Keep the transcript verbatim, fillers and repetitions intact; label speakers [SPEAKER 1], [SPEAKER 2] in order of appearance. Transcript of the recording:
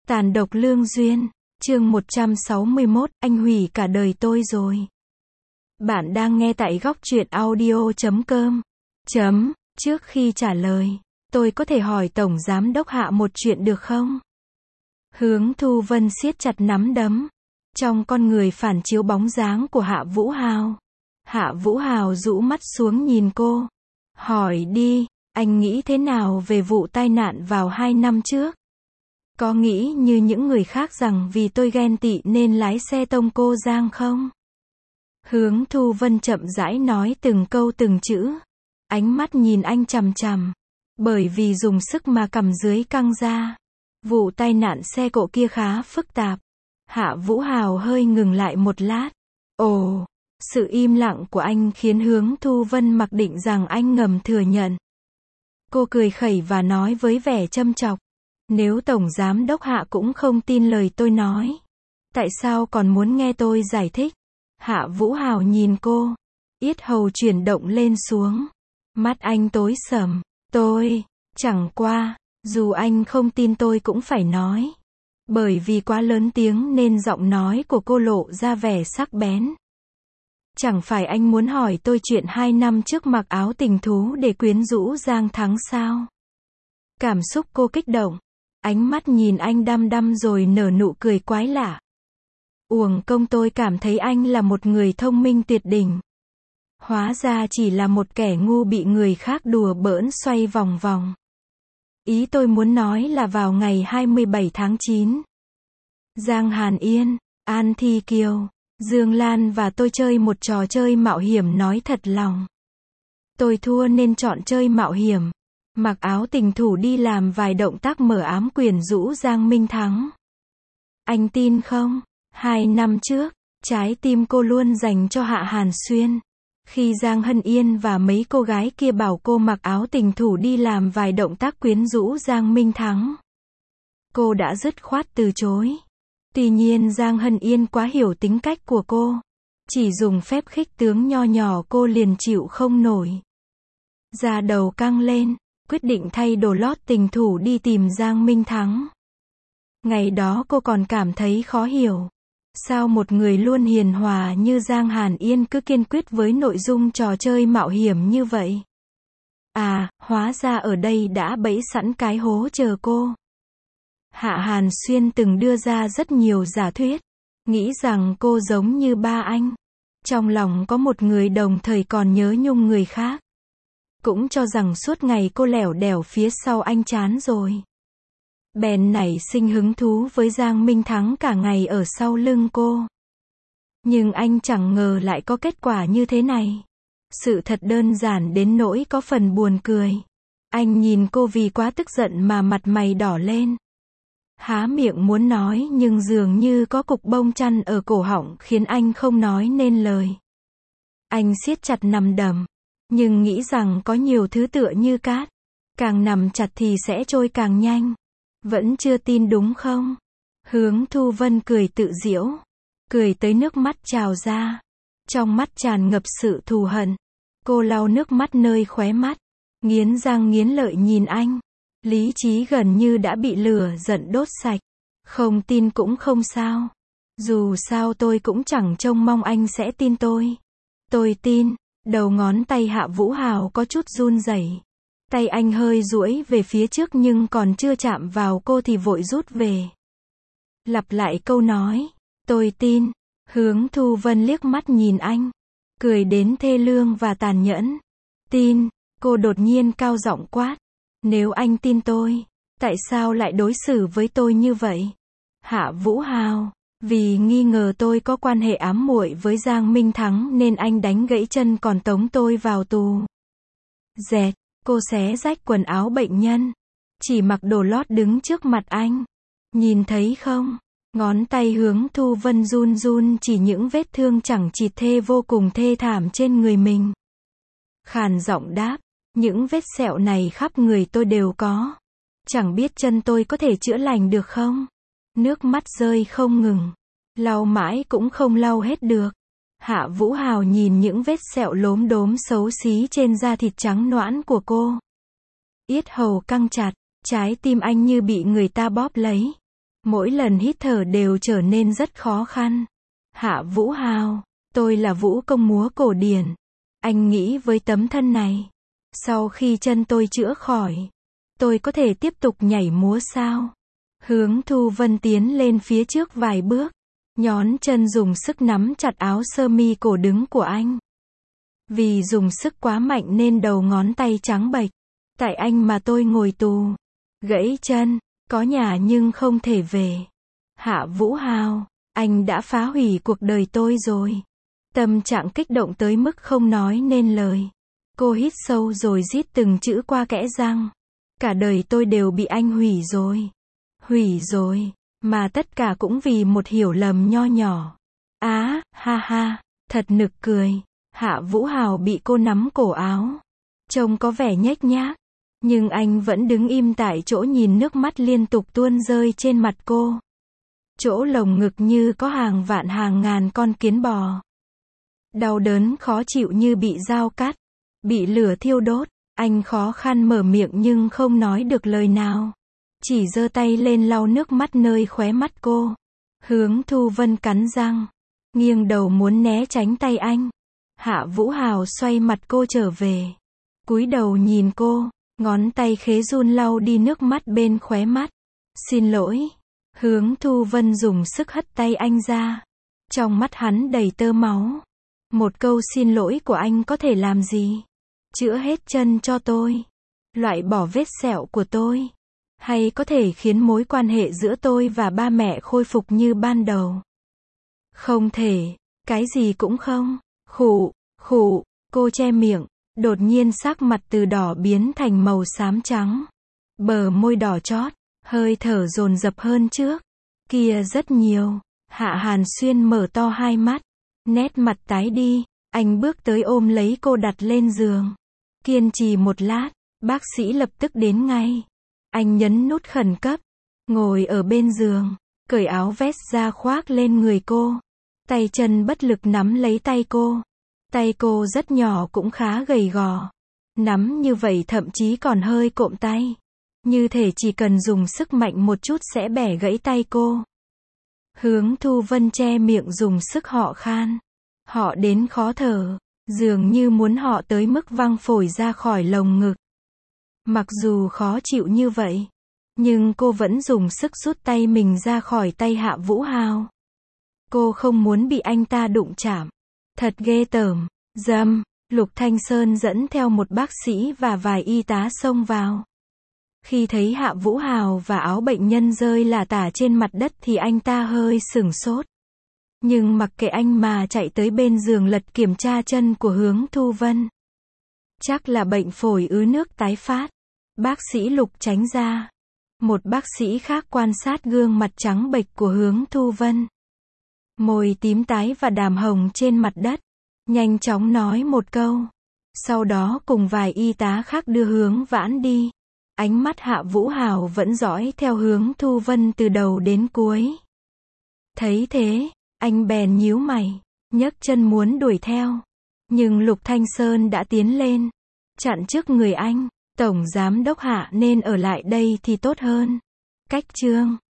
[SPEAKER 1] Tàn độc lương duyên, chương một trăm sáu mươi mốt, anh hủy cả đời tôi rồi. Bạn đang nghe tại góc truyện audio chấm com. Chấm, trước khi trả lời, tôi có thể hỏi Tổng Giám Đốc Hạ một chuyện được không? Hướng Thu Vân siết chặt nắm đấm. Trong con người phản chiếu bóng dáng của Hạ Vũ Hào. Hạ Vũ Hào rũ mắt xuống nhìn cô. Hỏi đi, anh nghĩ thế nào về vụ tai nạn vào hai năm trước? Có nghĩ như những người khác rằng vì tôi ghen tị nên lái xe tông cô Giang không? Hướng Thu Vân chậm rãi nói từng câu từng chữ. Ánh mắt nhìn anh chằm chằm. Bởi vì dùng sức mà cầm dưới căng ra. Vụ tai nạn xe cộ kia khá phức tạp. Hạ Vũ Hào hơi ngừng lại một lát. Ồ, sự im lặng của anh khiến Hướng Thu Vân mặc định rằng anh ngầm thừa nhận. Cô cười khẩy và nói với vẻ châm chọc. Nếu Tổng Giám Đốc Hạ cũng không tin lời tôi nói, tại sao còn muốn nghe tôi giải thích? Hạ Vũ Hào nhìn cô, yết hầu chuyển động lên xuống. Mắt anh tối sầm. Tôi, chẳng qua, dù anh không tin tôi cũng phải nói. Bởi vì quá lớn tiếng nên giọng nói của cô lộ ra vẻ sắc bén. Chẳng phải anh muốn hỏi tôi chuyện hai năm trước mặc áo tình thú để quyến rũ Giang Thắng sao? Cảm xúc cô kích động. Ánh mắt nhìn anh đăm đăm rồi nở nụ cười quái lạ. Uổng công tôi cảm thấy anh là một người thông minh tuyệt đỉnh. Hóa ra chỉ là một kẻ ngu bị người khác đùa bỡn xoay vòng vòng. Ý tôi muốn nói là vào ngày hai mươi bảy tháng chín. Giang Hàn Yên, An Thi Kiều, Dương Lan và tôi chơi một trò chơi mạo hiểm nói thật lòng. Tôi thua nên chọn chơi mạo hiểm. Mặc áo tình thủ đi làm vài động tác mở ám quyển rũ Giang Minh Thắng. Anh tin không? Hai năm trước, trái tim cô luôn dành cho Hạ Hàn Xuyên. Khi Giang Hân Yên và mấy cô gái kia bảo cô mặc áo tình thủ đi làm vài động tác quyến rũ Giang Minh Thắng, cô đã dứt khoát từ chối. Tuy nhiên Giang Hân Yên quá hiểu tính cách của cô. Chỉ dùng phép khích tướng nho nhỏ cô liền chịu không nổi. Da đầu căng lên. Quyết định thay đồ lót tình thủ đi tìm Giang Minh Thắng. Ngày đó cô còn cảm thấy khó hiểu. Sao một người luôn hiền hòa như Giang Hàn Yên cứ kiên quyết với nội dung trò chơi mạo hiểm như vậy? À, hóa ra ở đây đã bẫy sẵn cái hố chờ cô. Hạ Hàn Xuyên từng đưa ra rất nhiều giả thuyết. Nghĩ rằng cô giống như ba anh. Trong lòng có một người đồng thời còn nhớ nhung người khác. Cũng cho rằng suốt ngày cô lẻo đẻo phía sau anh chán rồi. Bèn nảy sinh hứng thú với Giang Minh Thắng cả ngày ở sau lưng cô. Nhưng anh chẳng ngờ lại có kết quả như thế này. Sự thật đơn giản đến nỗi có phần buồn cười. Anh nhìn cô vì quá tức giận mà mặt mày đỏ lên. Há miệng muốn nói nhưng dường như có cục bông chăn ở cổ họng khiến anh không nói nên lời. Anh siết chặt nắm đấm. Nhưng nghĩ rằng có nhiều thứ tựa như cát. Càng nằm chặt thì sẽ trôi càng nhanh. Vẫn chưa tin đúng không? Hướng Thu Vân cười tự giễu. Cười tới nước mắt trào ra. Trong mắt tràn ngập sự thù hận. Cô lau nước mắt nơi khóe mắt. Nghiến răng nghiến lợi nhìn anh. Lý trí gần như đã bị lửa giận đốt sạch. Không tin cũng không sao. Dù sao tôi cũng chẳng trông mong anh sẽ tin tôi. Tôi tin. Đầu ngón tay Hạ Vũ Hào có chút run rẩy. Tay anh hơi duỗi về phía trước nhưng còn chưa chạm vào cô thì vội rút về. Lặp lại câu nói. Tôi tin. Hướng Thu Vân liếc mắt nhìn anh. Cười đến thê lương và tàn nhẫn. Tin. Cô đột nhiên cao giọng quát. Nếu anh tin tôi, tại sao lại đối xử với tôi như vậy? Hạ Vũ Hào. Vì nghi ngờ tôi có quan hệ ám muội với Giang Minh Thắng nên anh đánh gãy chân còn tống tôi vào tù. Dẹt, cô xé rách quần áo bệnh nhân. Chỉ mặc đồ lót đứng trước mặt anh. Nhìn thấy không? Ngón tay Hướng Thu Vân run run chỉ những vết thương chẳng chịt thê vô cùng thê thảm trên người mình. Khàn giọng đáp, những vết sẹo này khắp người tôi đều có. Chẳng biết chân tôi có thể chữa lành được không? Nước mắt rơi không ngừng. Lau mãi cũng không lau hết được. Hạ Vũ Hào nhìn những vết sẹo lốm đốm xấu xí trên da thịt trắng nõn của cô. Yết hầu căng chặt, trái tim anh như bị người ta bóp lấy. Mỗi lần hít thở đều trở nên rất khó khăn. Hạ Vũ Hào, tôi là vũ công múa cổ điển. Anh nghĩ với tấm thân này, sau khi chân tôi chữa khỏi, tôi có thể tiếp tục nhảy múa sao? Hướng Thu Vân tiến lên phía trước vài bước, nhón chân dùng sức nắm chặt áo sơ mi cổ đứng của anh. Vì dùng sức quá mạnh nên đầu ngón tay trắng bệch. Tại anh mà tôi ngồi tù, gãy chân, có nhà nhưng không thể về. Hạ Vũ Hào, anh đã phá hủy cuộc đời tôi rồi. Tâm trạng kích động tới mức không nói nên lời. Cô hít sâu rồi rít từng chữ qua kẽ răng. Cả đời tôi đều bị anh hủy rồi. Hủy rồi, mà tất cả cũng vì một hiểu lầm nho nhỏ. Á, ha ha, thật nực cười. Hạ Vũ Hào bị cô nắm cổ áo. Trông có vẻ nhếch nhác. Nhưng anh vẫn đứng im tại chỗ nhìn nước mắt liên tục tuôn rơi trên mặt cô. Chỗ lồng ngực như có hàng vạn hàng ngàn con kiến bò. Đau đớn khó chịu như bị dao cắt, bị lửa thiêu đốt. Anh khó khăn mở miệng nhưng không nói được lời nào. Chỉ giơ tay lên lau nước mắt nơi khóe mắt cô. Hướng Thu Vân cắn răng, nghiêng đầu muốn né tránh tay anh. Hạ Vũ Hào xoay mặt cô trở về, cúi đầu nhìn cô, ngón tay khế run lau đi nước mắt bên khóe mắt. Xin lỗi. Hướng Thu Vân dùng sức hất tay anh ra. Trong mắt hắn đầy tơ máu. Một câu xin lỗi của anh có thể làm gì? Chữa hết chân cho tôi, loại bỏ vết sẹo của tôi, hay có thể khiến mối quan hệ giữa tôi và ba mẹ khôi phục như ban đầu? Không thể, cái gì cũng không. Khụ, khụ, cô che miệng, đột nhiên sắc mặt từ đỏ biến thành màu xám trắng. Bờ môi đỏ chót, hơi thở dồn dập hơn trước. Kia rất nhiều. Hạ Hàn Xuyên mở to hai mắt, nét mặt tái đi. Anh bước tới ôm lấy cô đặt lên giường. Kiên trì một lát, bác sĩ lập tức đến ngay. Anh nhấn nút khẩn cấp, ngồi ở bên giường, cởi áo vest ra khoác lên người cô. Tay chân bất lực nắm lấy tay cô. Tay cô rất nhỏ cũng khá gầy gò. Nắm như vậy thậm chí còn hơi cộm tay. Như thể chỉ cần dùng sức mạnh một chút sẽ bẻ gãy tay cô. Hướng Thu Vân che miệng dùng sức họ khan. Họ đến khó thở, dường như muốn họ tới mức văng phổi ra khỏi lồng ngực. Mặc dù khó chịu như vậy, nhưng cô vẫn dùng sức rút tay mình ra khỏi tay Hạ Vũ Hào. Cô không muốn bị anh ta đụng chạm. Thật ghê tởm. Dâm. Lục Thanh Sơn dẫn theo một bác sĩ và vài y tá xông vào. Khi thấy Hạ Vũ Hào và áo bệnh nhân rơi lả tả trên mặt đất thì anh ta hơi sửng sốt. Nhưng mặc kệ anh mà chạy tới bên giường lật kiểm tra chân của Hướng Thu Vân. Chắc là bệnh phổi ứ nước tái phát. Bác sĩ Lục tránh ra. Một bác sĩ khác quan sát gương mặt trắng bệch của Hướng Thu Vân. Môi tím tái và đàm hồng trên mặt đất. Nhanh chóng nói một câu. Sau đó cùng vài y tá khác đưa Hướng Vãn đi. Ánh mắt Hạ Vũ Hào vẫn dõi theo Hướng Thu Vân từ đầu đến cuối. Thấy thế, anh bèn nhíu mày, nhấc chân muốn đuổi theo. Nhưng Lục Thanh Sơn đã tiến lên, chặn trước người anh. Tổng giám đốc Hạ nên ở lại đây thì tốt hơn. Cách chương